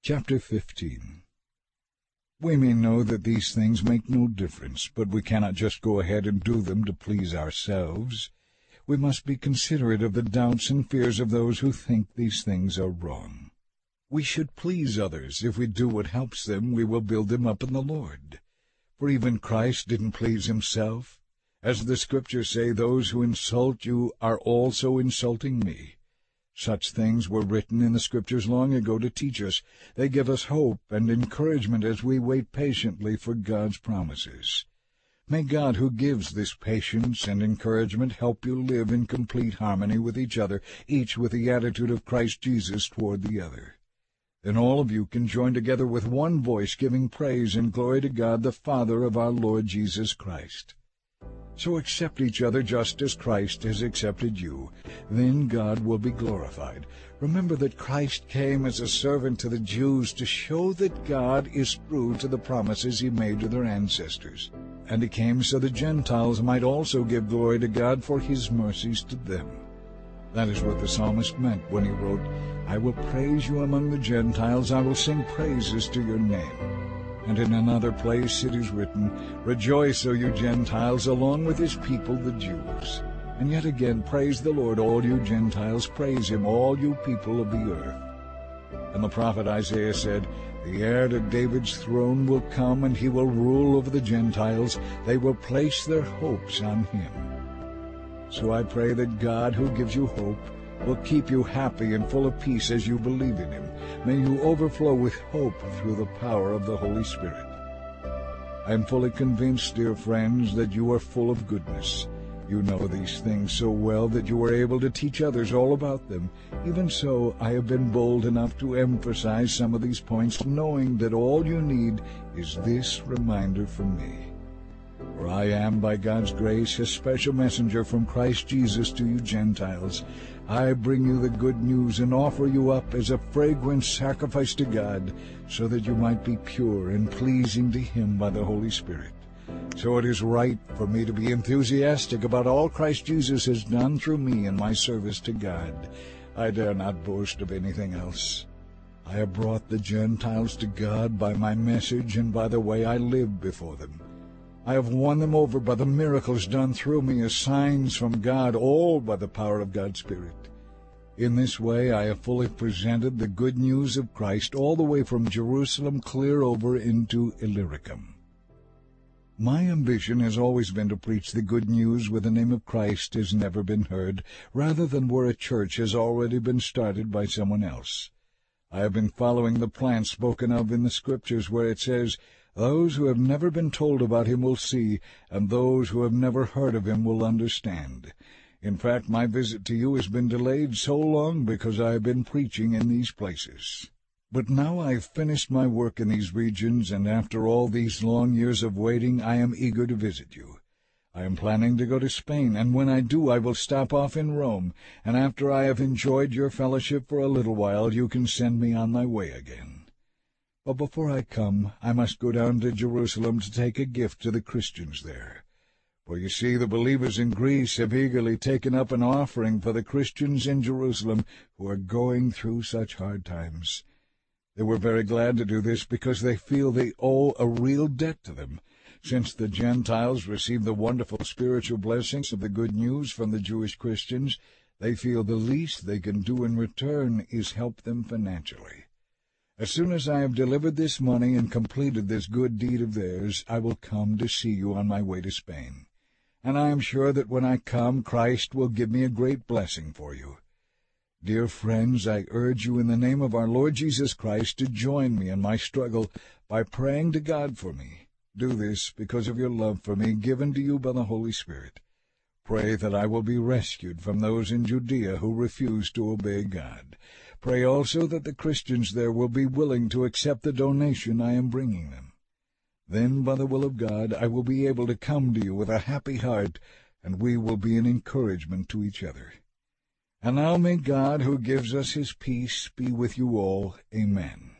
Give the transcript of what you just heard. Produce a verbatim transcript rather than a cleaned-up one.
Chapter fifteen. We may know that these things make no difference, but we cannot just go ahead and do them to please ourselves. We must be considerate of the doubts and fears of those who think these things are wrong. We should please others. If we do what helps them, we will build them up in the Lord. For even Christ didn't please himself. As the Scriptures say, those who insult you are also insulting me. Such things were written in the Scriptures long ago to teach us. They give us hope and encouragement as we wait patiently for God's promises. May God, who gives this patience and encouragement, help you live in complete harmony with each other, each with the attitude of Christ Jesus toward the other. Then all of you can join together with one voice, giving praise and glory to God, the Father of our Lord Jesus Christ. So accept each other just as Christ has accepted you. Then God will be glorified. Remember that Christ came as a servant to the Jews to show that God is true to the promises he made to their ancestors. And he came so the Gentiles might also give glory to God for his mercies to them. That is what the psalmist meant when he wrote, "I will praise you among the Gentiles, I will sing praises to your name." And in another place it is written, "Rejoice, O you Gentiles, along with his people the Jews." And yet again, "Praise the Lord, all you Gentiles, praise him, all you people of the earth." And the prophet Isaiah said, "The heir to David's throne will come, and he will rule over the Gentiles. They will place their hopes on him." So I pray that God, who gives you hope, will keep you happy and full of peace as you believe in him. May you overflow with hope through the power of the Holy Spirit. I am fully convinced, dear friends, that you are full of goodness. You know these things so well that you are able to teach others all about them. Even so, I have been bold enough to emphasize some of these points, knowing that all you need is this reminder from me. For I am, by God's grace, a special messenger from Christ Jesus to you Gentiles. I bring you the good news and offer you up as a fragrant sacrifice to God, so that you might be pure and pleasing to him by the Holy Spirit. So it is right for me to be enthusiastic about all Christ Jesus has done through me in my service to God. I dare not boast of anything else. I have brought the Gentiles to God by my message and by the way I live before them. I have won them over by the miracles done through me as signs from God, all by the power of God's Spirit. In this way I have fully presented the good news of Christ all the way from Jerusalem clear over into Illyricum. My ambition has always been to preach the good news where the name of Christ has never been heard, rather than where a church has already been started by someone else. I have been following the plan spoken of in the Scriptures, where it says, "Those who have never been told about him will see, and those who have never heard of him will understand." In fact, my visit to you has been delayed so long because I have been preaching in these places. But now I have finished my work in these regions, and after all these long years of waiting, I am eager to visit you. I am planning to go to Spain, and when I do I will stop off in Rome, and after I have enjoyed your fellowship for a little while, you can send me on my way again. But before I come, I must go down to Jerusalem to take a gift to the Christians there. For you see, the believers in Greece have eagerly taken up an offering for the Christians in Jerusalem who are going through such hard times. They were very glad to do this because they feel they owe a real debt to them. Since the Gentiles receive the wonderful spiritual blessings of the good news from the Jewish Christians, they feel the least they can do in return is help them financially. As soon as I have delivered this money and completed this good deed of theirs, I will come to see you on my way to Spain. And I am sure that when I come, Christ will give me a great blessing for you. Dear friends, I urge you in the name of our Lord Jesus Christ to join me in my struggle by praying to God for me. Do this because of your love for me, given to you by the Holy Spirit. Pray that I will be rescued from those in Judea who refuse to obey God. Pray also that the Christians there will be willing to accept the donation I am bringing them. Then, by the will of God, I will be able to come to you with a happy heart, and we will be an encouragement to each other. And now may God, who gives us his peace, be with you all. Amen.